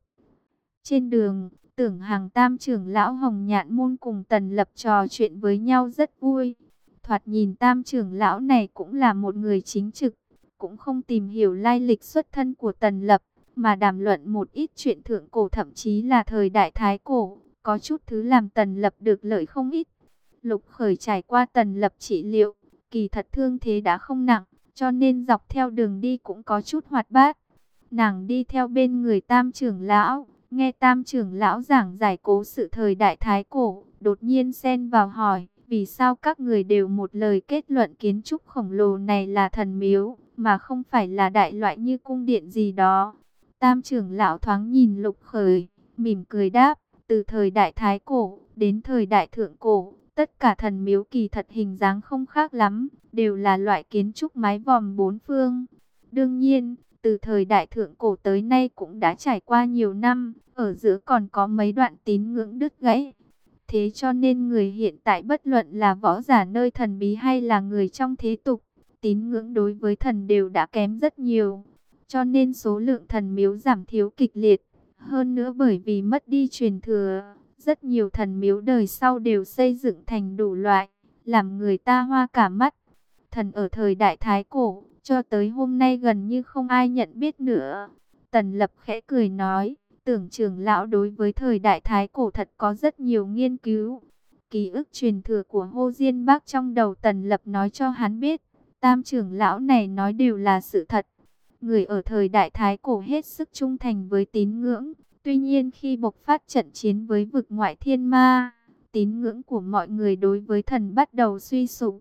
Trên đường, Tưởng Hàng tam trưởng lão Hồng Nhạn Môn cùng Tần Lập trò chuyện với nhau rất vui. Thoạt nhìn tam trưởng lão này cũng là một người chính trực, cũng không tìm hiểu lai lịch xuất thân của Tần Lập, mà đàm luận một ít chuyện thượng cổ, thậm chí là thời đại thái cổ, có chút thứ làm Tần Lập được lợi không ít. Lục Khởi trải qua Tần Lập trị liệu, kỳ thật thương thế đã không nặng, cho nên dọc theo đường đi cũng có chút hoạt bát. Nàng đi theo bên người tam trưởng lão, nghe tam trưởng lão giảng giải cố sự thời đại thái cổ, đột nhiên xen vào hỏi, vì sao các người đều một lời kết luận kiến trúc khổng lồ này là thần miếu, mà không phải là đại loại như cung điện gì đó. Tam trưởng lão thoáng nhìn Lục Khởi, mỉm cười đáp, từ thời đại thái cổ đến thời đại thượng cổ, tất cả thần miếu kỳ thật hình dáng không khác lắm, đều là loại kiến trúc mái vòm bốn phương. Đương nhiên, từ thời đại thượng cổ tới nay cũng đã trải qua nhiều năm, ở giữa còn có mấy đoạn tín ngưỡng đứt gãy. Thế cho nên người hiện tại bất luận là võ giả nơi thần bí hay là người trong thế tục, tín ngưỡng đối với thần đều đã kém rất nhiều. Cho nên số lượng thần miếu giảm thiếu kịch liệt. Hơn nữa bởi vì mất đi truyền thừa, rất nhiều thần miếu đời sau đều xây dựng thành đủ loại, làm người ta hoa cả mắt. Thần ở thời đại thái cổ, cho tới hôm nay gần như không ai nhận biết nữa. Tần Lập khẽ cười nói, Tưởng trưởng lão đối với thời đại thái cổ thật có rất nhiều nghiên cứu. Ký ức truyền thừa của Hồ Diên Bác trong đầu Tần Lập nói cho hắn biết, tam trưởng lão này nói đều là sự thật. Người ở thời đại thái cổ hết sức trung thành với tín ngưỡng, tuy nhiên khi bộc phát trận chiến với vực ngoại thiên ma, tín ngưỡng của mọi người đối với thần bắt đầu suy sụp.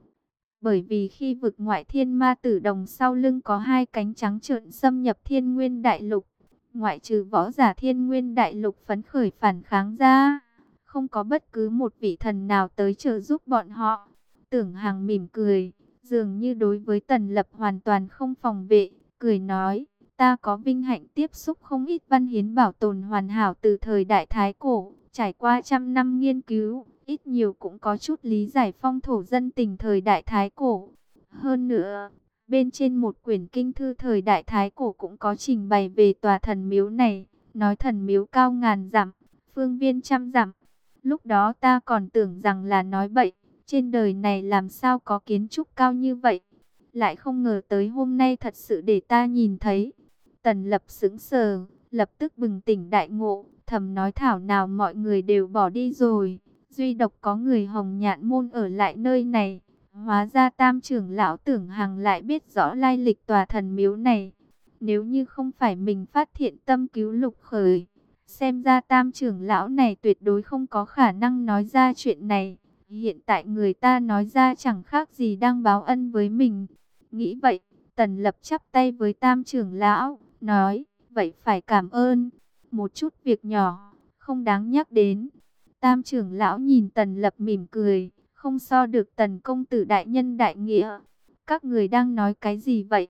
Bởi vì khi vực ngoại thiên ma tử đồng sau lưng có hai cánh trắng trợn xâm nhập Thiên Nguyên Đại Lục, ngoại trừ võ giả Thiên Nguyên Đại Lục phấn khởi phản kháng ra, không có bất cứ một vị thần nào tới trợ giúp bọn họ. Tưởng Hằng mỉm cười, dường như đối với Tần Lập hoàn toàn không phòng vệ, cười nói, ta có vinh hạnh tiếp xúc không ít văn hiến bảo tồn hoàn hảo từ thời đại thái cổ, trải qua trăm năm nghiên cứu, ít nhiều cũng có chút lý giải phong thổ dân tình thời đại thái cổ. Hơn nữa, bên trên một quyển kinh thư thời đại thái cổ cũng có trình bày về tòa thần miếu này, nói thần miếu cao ngàn dặm, phương viên trăm dặm. Lúc đó ta còn tưởng rằng là nói bậy, trên đời này làm sao có kiến trúc cao như vậy. Lại không ngờ tới hôm nay thật sự để ta nhìn thấy. Tần Lập sững sờ, lập tức bừng tỉnh đại ngộ, thầm nói thảo nào mọi người đều bỏ đi rồi, duy độc có người Hồng Nhạn Môn ở lại nơi này. Hóa ra tam trưởng lão Tưởng Hằng lại biết rõ lai lịch tòa thần miếu này. Nếu như không phải mình phát thiện tâm cứu Lục Khởi, xem ra tam trưởng lão này tuyệt đối không có khả năng nói ra chuyện này. Hiện tại người ta nói ra chẳng khác gì đang báo ân với mình. Nghĩ vậy, Tần Lập chắp tay với tam trưởng lão, nói, vậy phải cảm ơn, một chút việc nhỏ, không đáng nhắc đến. Tam trưởng lão nhìn Tần Lập mỉm cười, không so được Tần công tử đại nhân đại nghĩa. Các người đang nói cái gì vậy?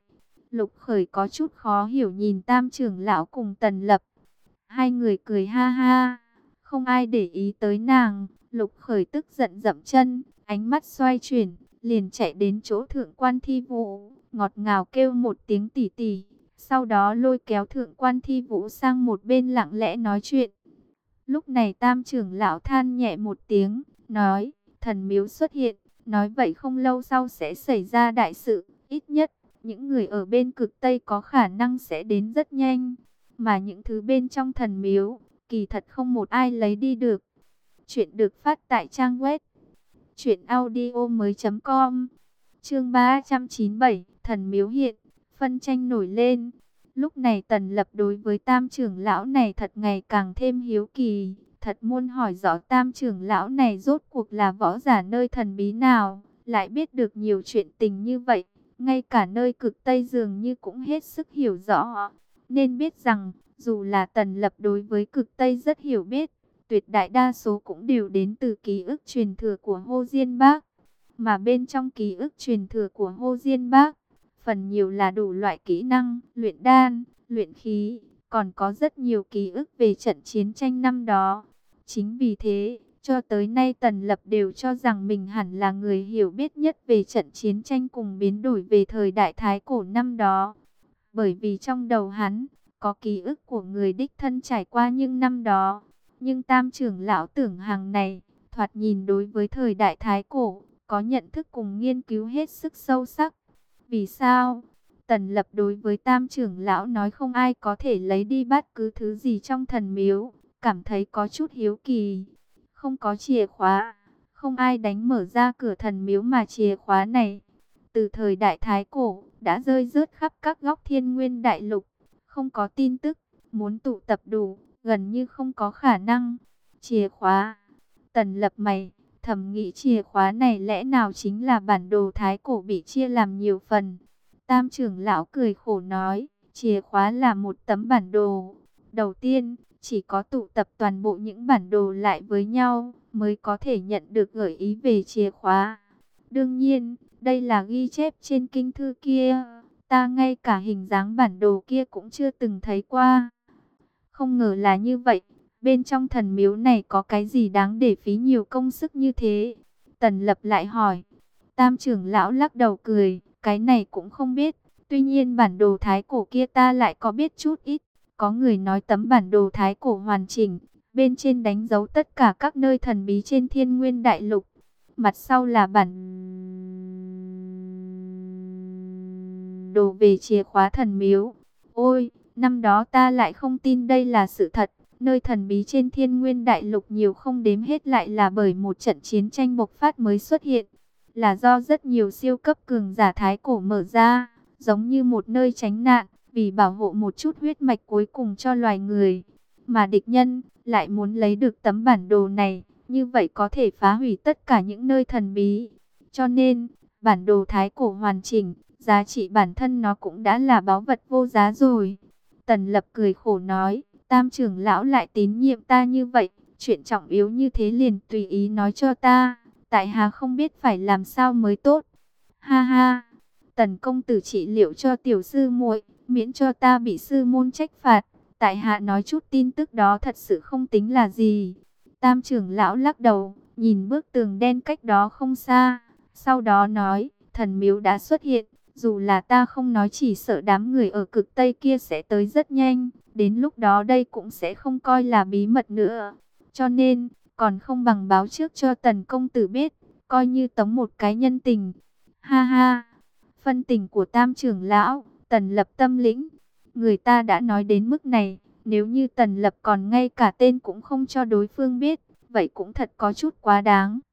Lục Khởi có chút khó hiểu nhìn Tam trưởng lão cùng Tần Lập. Hai người cười ha ha, không ai để ý tới nàng. Lục Khởi tức giận dậm chân, ánh mắt xoay chuyển, liền chạy đến chỗ Thượng quan Thi Vũ, ngọt ngào kêu một tiếng tỷ tỷ. Sau đó lôi kéo Thượng quan Thi Vũ sang một bên lặng lẽ nói chuyện. Lúc này Tam trưởng lão than nhẹ một tiếng, nói, thần miếu xuất hiện, nói vậy không lâu sau sẽ xảy ra đại sự, ít nhất, những người ở bên cực Tây có khả năng sẽ đến rất nhanh, mà những thứ bên trong thần miếu, kỳ thật không một ai lấy đi được. Chuyện được phát tại trang web truyện audio mới chấm com. Chương ba trăm chín mươi bảy, thần miếu hiện, phân tranh nổi lên. Lúc này Tần Lập đối với Tam trưởng lão này thật ngày càng thêm hiếu kỳ, thật muốn hỏi rõ Tam trưởng lão này rốt cuộc là võ giả nơi thần bí nào, lại biết được nhiều chuyện tình như vậy, ngay cả nơi cực Tây dường như cũng hết sức hiểu rõ. Nên biết rằng, dù là Tần Lập đối với cực Tây rất hiểu biết, tuyệt đại đa số cũng đều đến từ ký ức truyền thừa của Hồ Diên Bác. Mà bên trong ký ức truyền thừa của Hồ Diên Bác, phần nhiều là đủ loại kỹ năng, luyện đan, luyện khí, còn có rất nhiều ký ức về trận chiến tranh năm đó. Chính vì thế, cho tới nay Tần Lập đều cho rằng mình hẳn là người hiểu biết nhất về trận chiến tranh cùng biến đổi về thời đại Thái Cổ năm đó. Bởi vì trong đầu hắn, có ký ức của người đích thân trải qua những năm đó. Nhưng Tam trưởng lão Tưởng Hằng này, thoạt nhìn đối với thời đại Thái Cổ, có nhận thức cùng nghiên cứu hết sức sâu sắc. Vì sao? Tần Lập đối với Tam trưởng lão nói không ai có thể lấy đi bất cứ thứ gì trong thần miếu, cảm thấy có chút hiếu kỳ. Không có chìa khóa, không ai đánh mở ra cửa thần miếu mà chìa khóa này, từ thời đại Thái Cổ, đã rơi rớt khắp các góc Thiên Nguyên Đại Lục. Không có tin tức, muốn tụ tập đủ, gần như không có khả năng. Chìa khóa, Tần Lập mày, thầm nghĩ chìa khóa này lẽ nào chính là bản đồ Thái Cổ bị chia làm nhiều phần. Tam trưởng lão cười khổ nói, chìa khóa là một tấm bản đồ. Đầu tiên, chỉ có tụ tập toàn bộ những bản đồ lại với nhau, mới có thể nhận được gợi ý về chìa khóa. Đương nhiên, đây là ghi chép trên kinh thư kia, ta ngay cả hình dáng bản đồ kia cũng chưa từng thấy qua. Không ngờ là như vậy, bên trong thần miếu này có cái gì đáng để phí nhiều công sức như thế? Tần Lập lại hỏi. Tam trưởng lão lắc đầu cười, cái này cũng không biết. Tuy nhiên bản đồ Thái Cổ kia ta lại có biết chút ít. Có người nói tấm bản đồ Thái Cổ hoàn chỉnh, bên trên đánh dấu tất cả các nơi thần bí trên Thiên Nguyên Đại Lục. Mặt sau là bản đồ về chìa khóa thần miếu. Ôi, năm đó ta lại không tin đây là sự thật. Nơi thần bí trên Thiên Nguyên Đại Lục nhiều không đếm hết lại là bởi một trận chiến tranh bộc phát mới xuất hiện. Là do rất nhiều siêu cấp cường giả Thái Cổ mở ra, giống như một nơi tránh nạn, vì bảo hộ một chút huyết mạch cuối cùng cho loài người. Mà địch nhân lại muốn lấy được tấm bản đồ này, như vậy có thể phá hủy tất cả những nơi thần bí. Cho nên, bản đồ Thái Cổ hoàn chỉnh, giá trị bản thân nó cũng đã là báu vật vô giá rồi. Tần Lập cười khổ nói, Tam trưởng lão lại tín nhiệm ta như vậy, chuyện trọng yếu như thế liền tùy ý nói cho ta, tại hạ không biết phải làm sao mới tốt. Ha ha, Tần công tử trị liệu cho tiểu sư muội, miễn cho ta bị sư môn trách phạt. Tại hạ nói chút tin tức đó thật sự không tính là gì. Tam trưởng lão lắc đầu, nhìn bức tường đen cách đó không xa, sau đó nói, thần miếu đã xuất hiện. Dù là ta không nói, chỉ sợ đám người ở cực Tây kia sẽ tới rất nhanh. Đến lúc đó đây cũng sẽ không coi là bí mật nữa. Cho nên, còn không bằng báo trước cho Tần công tử biết, coi như tống một cái nhân tình. Ha ha, phân tình của Tam trưởng lão, Tần Lập tâm lĩnh. Người ta đã nói đến mức này, nếu như Tần Lập còn ngay cả tên cũng không cho đối phương biết, vậy cũng thật có chút quá đáng.